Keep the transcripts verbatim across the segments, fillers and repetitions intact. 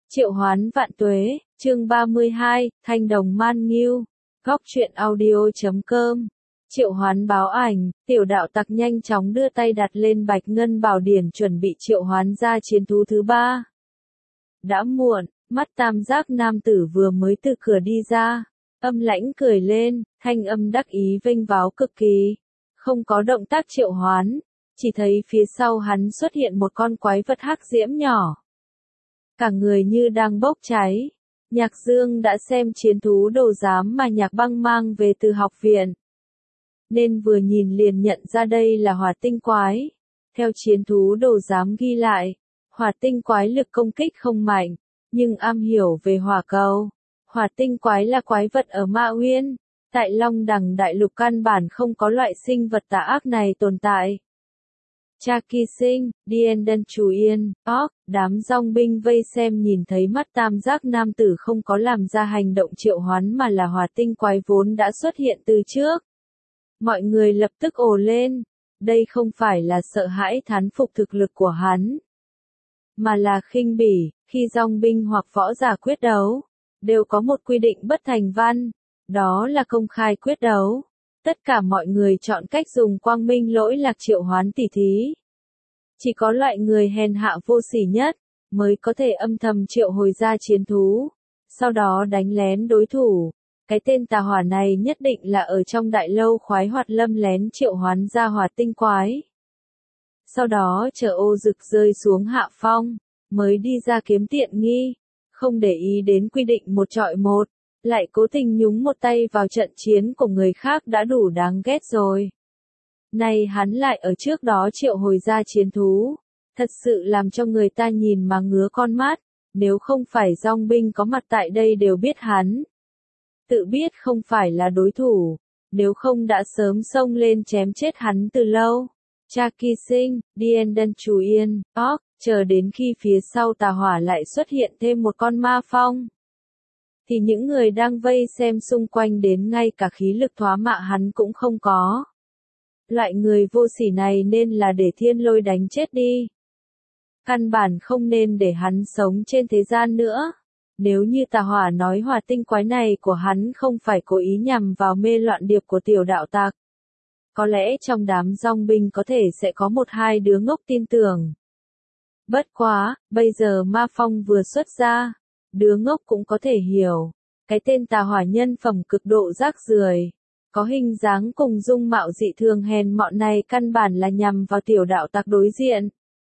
Triệu hoán vạn tuế, chương ba mươi hai, Thanh đồng man nghiêu, góc truyện audio chấm com. Triệu hoán báo ảnh, tiểu đạo tặc nhanh chóng đưa tay đặt lên bạch ngân bảo điển chuẩn bị triệu hoán ra chiến thú thứ ba. Đã muộn, mắt tam giác nam tử vừa mới từ cửa đi ra, âm lãnh cười lên, thanh âm đắc ý vênh váo cực kỳ. Không có động tác triệu hoán, chỉ thấy phía sau hắn xuất hiện một con quái vật hắc diễm nhỏ. Cả người như đang bốc cháy. Nhạc Dương đã xem chiến thú đồ giám mà Nhạc Băng mang về từ học viện, nên vừa nhìn liền nhận ra đây là hỏa tinh quái. Theo chiến thú đồ giám ghi lại, hỏa tinh quái lực công kích không mạnh, nhưng am hiểu về hỏa cầu. Hỏa tinh quái là quái vật ở Ma Uyên, tại Long Đằng Đại Lục căn bản không có loại sinh vật tà ác này tồn tại. Cha Kỳ Sinh, Dien Den Chú Yên, óc, đám dòng binh vây xem nhìn thấy mắt tam giác nam tử không có làm ra hành động triệu hoán mà là hỏa tinh quái vốn đã xuất hiện từ trước. Mọi người lập tức ồ lên, đây không phải là sợ hãi thán phục thực lực của hắn, mà là khinh bỉ. Khi dòng binh hoặc võ giả quyết đấu, đều có một quy định bất thành văn, đó là công khai quyết đấu. Tất cả mọi người chọn cách dùng quang minh lỗi lạc triệu hoán tỉ thí. Chỉ có loại người hèn hạ vô sỉ nhất, mới có thể âm thầm triệu hồi ra chiến thú, sau đó đánh lén đối thủ. Cái tên tà hỏa này nhất định là ở trong đại lâu khoái hoạt lâm lén triệu hoán ra hỏa tinh quái. Sau đó chờ ô rực rơi xuống hạ phong, mới đi ra kiếm tiện nghi, không để ý đến quy định một trọi một. Lại cố tình nhúng một tay vào trận chiến của người khác đã đủ đáng ghét rồi. Này hắn lại ở trước đó triệu hồi ra chiến thú, thật sự làm cho người ta nhìn mà ngứa con mắt, nếu không phải dòng binh có mặt tại đây đều biết hắn. Tự biết không phải là đối thủ, nếu không đã sớm xông lên chém chết hắn từ lâu. Cha Kỳ Sinh, Dien Den Chú Yên, óc, chờ đến khi phía sau tà hỏa lại xuất hiện thêm một con ma phong, thì những người đang vây xem xung quanh đến ngay cả khí lực thoá mạ hắn cũng không có. Loại người vô sỉ này nên là để thiên lôi đánh chết đi. Căn bản không nên để hắn sống trên thế gian nữa. Nếu như tà hỏa nói hỏa tinh quái này của hắn không phải cố ý nhằm vào mê loạn điệp của tiểu đạo tặc, có lẽ trong đám dòng binh có thể sẽ có một hai đứa ngốc tin tưởng. Bất quá, bây giờ ma phong vừa xuất ra, đứa ngốc cũng có thể hiểu, cái tên tà hỏa nhân phẩm cực độ rác rưởi, có hình dáng cùng dung mạo dị thường hèn mọn này căn bản là nhằm vào tiểu đạo tặc đối diện.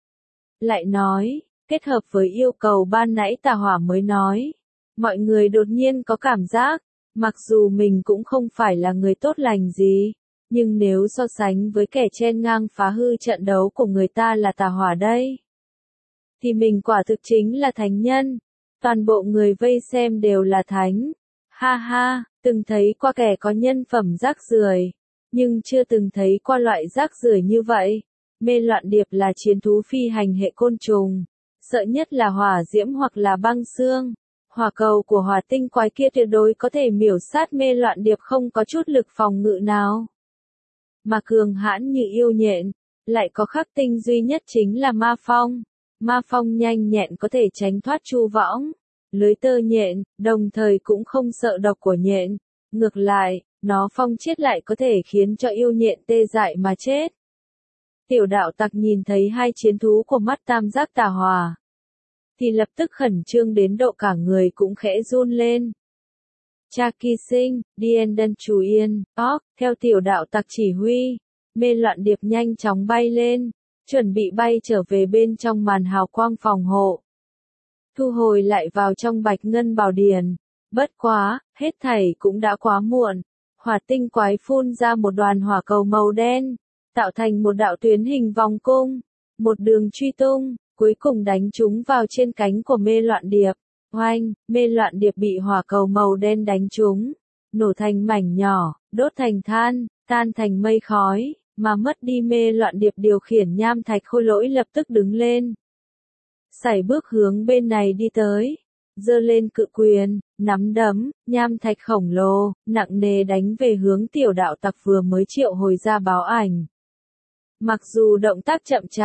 Lại nói, kết hợp với yêu cầu ban nãy tà hỏa mới nói, mọi người đột nhiên có cảm giác, mặc dù mình cũng không phải là người tốt lành gì, nhưng nếu so sánh với kẻ chen ngang phá hư trận đấu của người ta là tà hỏa đây, thì mình quả thực chính là thánh nhân. Toàn bộ người vây xem đều là thánh. Ha ha, từng thấy qua kẻ có nhân phẩm rác rưởi, nhưng chưa từng thấy qua loại rác rưởi như vậy. Mê loạn điệp là chiến thú phi hành hệ côn trùng, sợ nhất là hỏa diễm hoặc là băng xương. Hỏa cầu của hỏa tinh quái kia tuyệt đối có thể miểu sát mê loạn điệp không có chút lực phòng ngự nào. Mà cường hãn như yêu nhện, lại có khắc tinh duy nhất chính là ma phong. Ma phong nhanh nhẹn có thể tránh thoát chu võng, lưới tơ nhện, đồng thời cũng không sợ độc của nhện. Ngược lại, nó phong chết lại có thể khiến cho yêu nhện tê dại mà chết. Tiểu đạo tặc nhìn thấy hai chiến thú của mắt tam giác tà hỏa, thì lập tức khẩn trương đến độ cả người cũng khẽ run lên. Cha Kỳ Sinh, Dien Den Chú Yên, óc, theo tiểu đạo tặc chỉ huy, mê loạn điệp nhanh chóng bay lên, chuẩn bị bay trở về bên trong màn hào quang phòng hộ. Thu hồi lại vào trong bạch ngân bảo điển. Bất quá, hết thảy cũng đã quá muộn. Hỏa tinh quái phun ra một đoàn hỏa cầu màu đen, tạo thành một đạo tuyến hình vòng cung, một đường truy tung, cuối cùng đánh trúng vào trên cánh của mê loạn điệp. Oanh, mê loạn điệp bị hỏa cầu màu đen đánh trúng, nổ thành mảnh nhỏ, đốt thành than, tan thành mây khói. Mà mất đi mê loạn điệp điều khiển nham thạch khôi lỗi lập tức đứng lên. Sải bước hướng bên này đi tới. Giơ lên cự quyền, nắm đấm, nham thạch khổng lồ, nặng nề đánh về hướng tiểu đạo tặc vừa mới triệu hồi ra báo ảnh. Mặc dù động tác chậm chạp,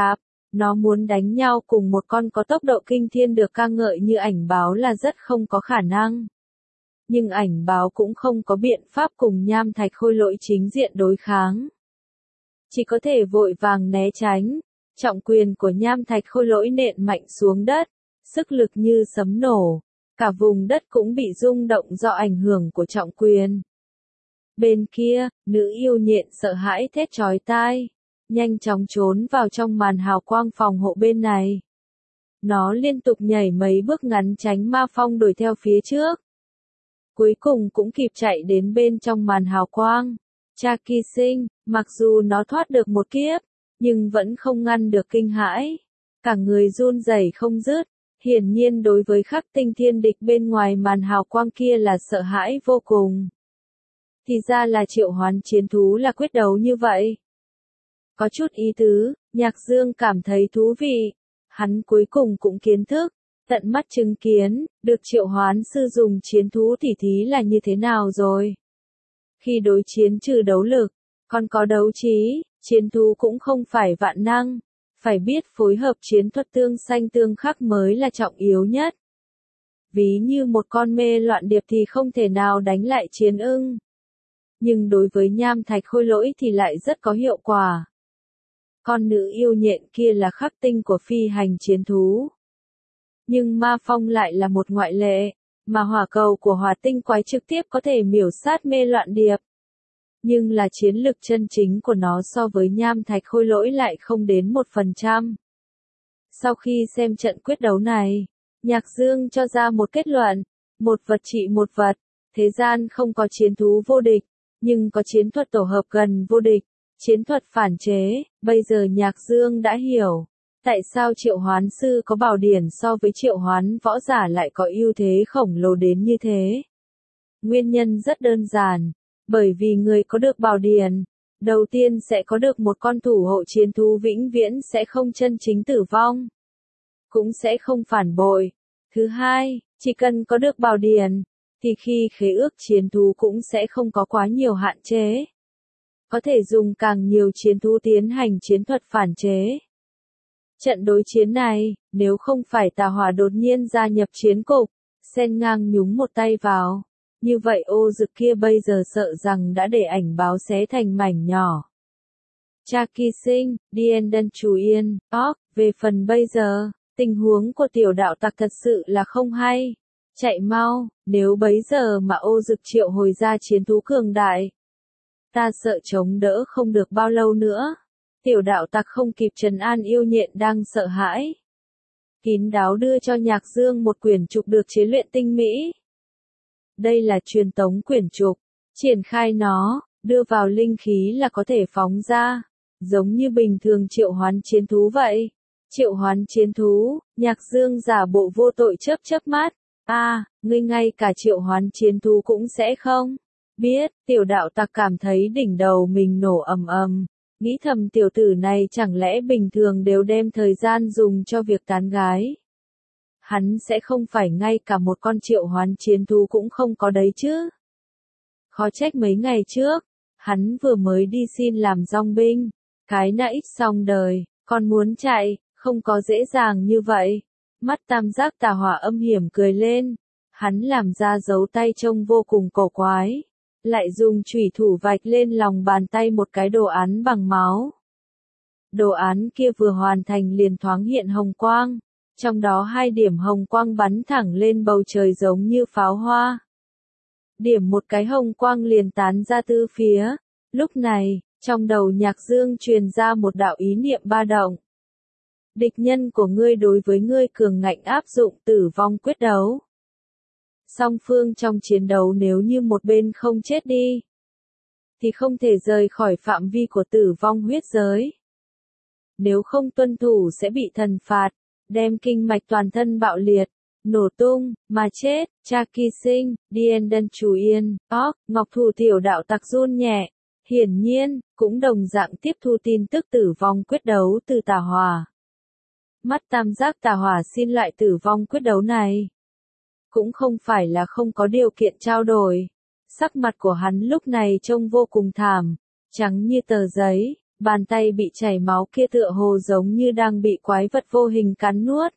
Nó muốn đánh nhau cùng một con có tốc độ kinh thiên được ca ngợi như ảnh báo là rất không có khả năng. Nhưng ảnh báo cũng không có biện pháp cùng nham thạch khôi lỗi chính diện đối kháng. Chỉ có thể vội vàng né tránh, trọng quyền của nham thạch khôi lỗi nện mạnh xuống đất, sức lực như sấm nổ, cả vùng đất cũng bị rung động do ảnh hưởng của trọng quyền. Bên kia, nữ yêu nhện sợ hãi thét chói tai, nhanh chóng trốn vào trong màn hào quang phòng hộ bên này. Nó liên tục nhảy mấy bước ngắn tránh ma phong đuổi theo phía trước. Cuối cùng cũng kịp chạy đến bên trong màn hào quang. Cha Kỳ Sinh, mặc dù nó thoát được một kiếp, nhưng vẫn không ngăn được kinh hãi. Cả người run rẩy không dứt, hiển nhiên đối với khắc tinh thiên địch bên ngoài màn hào quang kia là sợ hãi vô cùng. Thì ra là triệu hoán chiến thú là quyết đấu như vậy. Có chút ý tứ, Nhạc Dương cảm thấy thú vị. Hắn cuối cùng cũng kiến thức, tận mắt chứng kiến, được triệu hoán sư dùng chiến thú tỉ thí là như thế nào rồi. Khi đối chiến trừ đấu lực, còn có đấu trí, chiến thú cũng không phải vạn năng, phải biết phối hợp chiến thuật tương xanh tương khắc mới là trọng yếu nhất. Ví như một con mê loạn điệp thì không thể nào đánh lại chiến ưng. Nhưng đối với nham thạch khôi lỗi thì lại rất có hiệu quả. Con nữ yêu nhện kia là khắc tinh của phi hành chiến thú. Nhưng ma phong lại là một ngoại lệ, mà hỏa cầu của hỏa tinh quái trực tiếp có thể miểu sát mê loạn điệp. Nhưng là chiến lực chân chính của nó so với nham thạch khôi lỗi lại không đến một phần trăm. Sau khi xem trận quyết đấu này, Nhạc Dương cho ra một kết luận, một vật trị một vật, thế gian không có chiến thú vô địch, nhưng có chiến thuật tổ hợp gần vô địch, chiến thuật phản chế. Bây giờ Nhạc Dương đã hiểu, tại sao triệu hoán sư có bảo điển so với triệu hoán võ giả lại có ưu thế khổng lồ đến như thế. Nguyên nhân rất đơn giản, bởi vì người có được bảo điển, đầu tiên sẽ có được một con thủ hộ chiến thú vĩnh viễn sẽ không chân chính tử vong, cũng sẽ không phản bội. Thứ hai, chỉ cần có được bảo điển, thì khi khế ước chiến thú cũng sẽ không có quá nhiều hạn chế. Có thể dùng càng nhiều chiến thú tiến hành chiến thuật phản chế. Trận đối chiến này, nếu không phải Tà Hỏa đột nhiên gia nhập chiến cục, xen ngang nhúng một tay vào, như vậy ô dực kia bây giờ sợ rằng đã để ảnh báo xé thành mảnh nhỏ. Cha Kỳ Sinh, Dien Đân Chú Yên, óc, về phần bây giờ, tình huống của tiểu đạo tặc thật sự là không hay. Chạy mau, nếu bấy giờ mà ô dực triệu hồi ra chiến thú cường đại. Ta sợ chống đỡ không được bao lâu nữa. Tiểu đạo tặc không kịp trấn an yêu nhện đang sợ hãi. Kín đáo đưa cho Nhạc Dương một quyển trục được chế luyện tinh mỹ. Đây là truyền tống quyển trục. Triển khai nó, đưa vào linh khí là có thể phóng ra. Giống như bình thường triệu hoán chiến thú vậy. Triệu hoán chiến thú, Nhạc Dương giả bộ vô tội chớp chớp mắt. A, à, ngươi ngay cả triệu hoán chiến thú cũng sẽ không biết. Tiểu đạo tặc cảm thấy đỉnh đầu mình nổ ầm ầm. Nghĩ thầm tiểu tử này chẳng lẽ bình thường đều đem thời gian dùng cho việc tán gái. Hắn sẽ không phải ngay cả một con triệu hoán chiến thú cũng không có đấy chứ. Khó trách mấy ngày trước, hắn vừa mới đi xin làm dong binh. Cái nã ít xong đời, còn muốn chạy, không có dễ dàng như vậy. Mắt tam giác Tà Hỏa âm hiểm cười lên. Hắn làm ra dấu tay trông vô cùng cổ quái. Lại dùng chủy thủ vạch lên lòng bàn tay một cái đồ án bằng máu. Đồ án kia vừa hoàn thành liền thoáng hiện hồng quang. Trong đó hai điểm hồng quang bắn thẳng lên bầu trời giống như pháo hoa. Điểm một cái hồng quang liền tán ra tứ phía. Lúc này, trong đầu Nhạc Dương truyền ra một đạo ý niệm ba động. Địch nhân của ngươi đối với ngươi cường ngạnh áp dụng tử vong quyết đấu. Song phương trong chiến đấu nếu như một bên không chết đi, thì không thể rời khỏi phạm vi của tử vong huyết giới. Nếu không tuân thủ sẽ bị thần phạt, đem kinh mạch toàn thân bạo liệt, nổ tung, mà chết. Cha Kỳ Sinh, Dien Đân Chú Yên, óc, Ngọc Thủ tiểu đạo tặc run nhẹ. Hiển nhiên, cũng đồng dạng tiếp thu tin tức tử vong quyết đấu từ Tà Hỏa. Mắt tam giác Tà Hỏa xin lại tử vong quyết đấu này. Cũng không phải là không có điều kiện trao đổi. Sắc mặt của hắn lúc này trông vô cùng thảm, trắng như tờ giấy, Bàn tay bị chảy máu kia tựa hồ giống như đang bị quái vật vô hình cắn nuốt.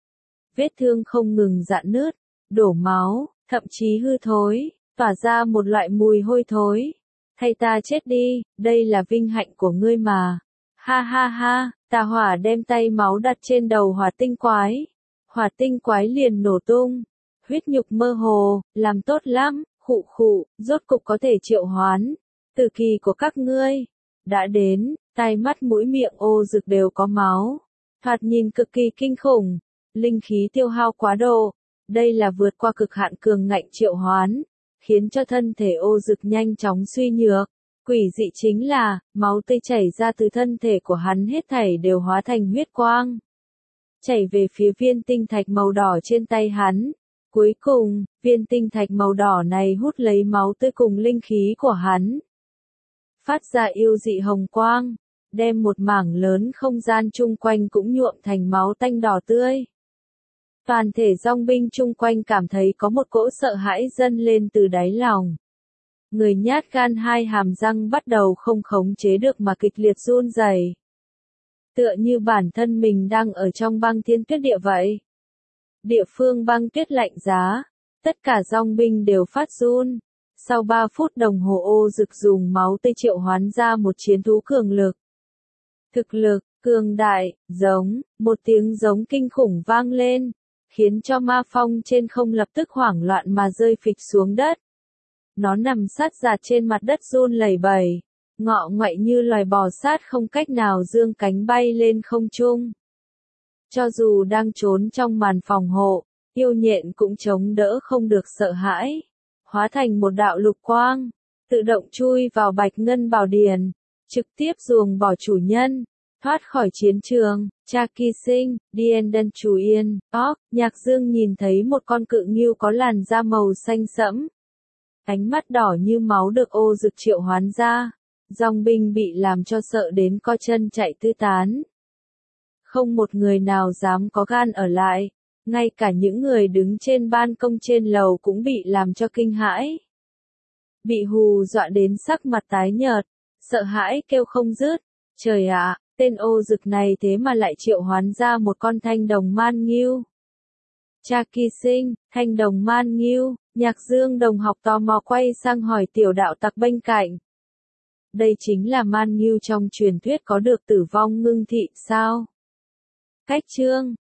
Vết thương không ngừng rạn nứt, đổ máu, thậm chí hư thối, tỏa ra một loại mùi hôi thối. Thay ta chết đi, đây là vinh hạnh của ngươi mà. Ha ha ha, tà hỏa đem tay máu đặt trên đầu hỏa tinh quái. Hỏa tinh quái liền nổ tung. Huyết nhục mơ hồ, làm tốt lắm, khụ khụ, rốt cục có thể triệu hoán. Tử kỳ của các ngươi đã đến, tai mắt mũi miệng ô rực đều có máu. Thoạt nhìn cực kỳ kinh khủng, linh khí tiêu hao quá độ. Đây là vượt qua cực hạn cường ngạnh triệu hoán, khiến cho thân thể ô rực nhanh chóng suy nhược. Quỷ dị chính là, máu tươi chảy ra từ thân thể của hắn hết thảy đều hóa thành huyết quang. Chảy về phía viên tinh thạch màu đỏ trên tay hắn. Cuối cùng, viên tinh thạch màu đỏ này hút lấy máu tươi cùng linh khí của hắn. Phát ra yêu dị hồng quang, đem một mảng lớn không gian chung quanh cũng nhuộm thành máu tanh đỏ tươi. Toàn thể dòng binh chung quanh cảm thấy có một cỗ sợ hãi dâng lên từ đáy lòng. Người nhát gan hai hàm răng bắt đầu không khống chế được mà kịch liệt run rẩy. Tựa như bản thân mình đang ở trong băng thiên tuyết địa vậy. Địa phương băng tuyết lạnh giá, tất cả dòng binh đều phát run. Sau ba phút đồng hồ ô rực dùng máu tươi triệu hoán ra một chiến thú cường lực. Thực lực, cường đại, giống, một tiếng giống kinh khủng vang lên, khiến cho ma phong trên không lập tức hoảng loạn mà rơi phịch xuống đất. Nó nằm sát giạt trên mặt đất run lẩy bẩy, ngọ ngoại như loài bò sát không cách nào dương cánh bay lên không trung. Cho dù đang trốn trong màn phòng hộ, yêu nhện cũng chống đỡ không được sợ hãi. Hóa thành một đạo lục quang, tự động chui vào bạch ngân bảo điển, trực tiếp ruồng bỏ chủ nhân, thoát khỏi chiến trường. Cha Kỳ Sinh, Điên Đân Chủ Yên, Óc, Nhạc Dương nhìn thấy một con cự ngưu có làn da màu xanh sẫm. Ánh mắt đỏ như máu được ô rực triệu hoán ra, dòng binh bị làm cho sợ đến co chân chạy tứ tán. Không một người nào dám có gan ở lại. Ngay cả những người đứng trên ban công trên lầu cũng bị làm cho kinh hãi. Bị hù dọa đến sắc mặt tái nhợt, sợ hãi kêu không dứt. Trời ạ, tên ô rực này thế mà lại triệu hoán ra một con thanh đồng man ngưu. Cha Kỳ Sinh, thanh đồng man ngưu, Nhạc Dương đồng học tò mò quay sang hỏi tiểu đạo tặc bên cạnh. Đây chính là man ngưu trong truyền thuyết có được tử vong ngưng thị sao? Cách chương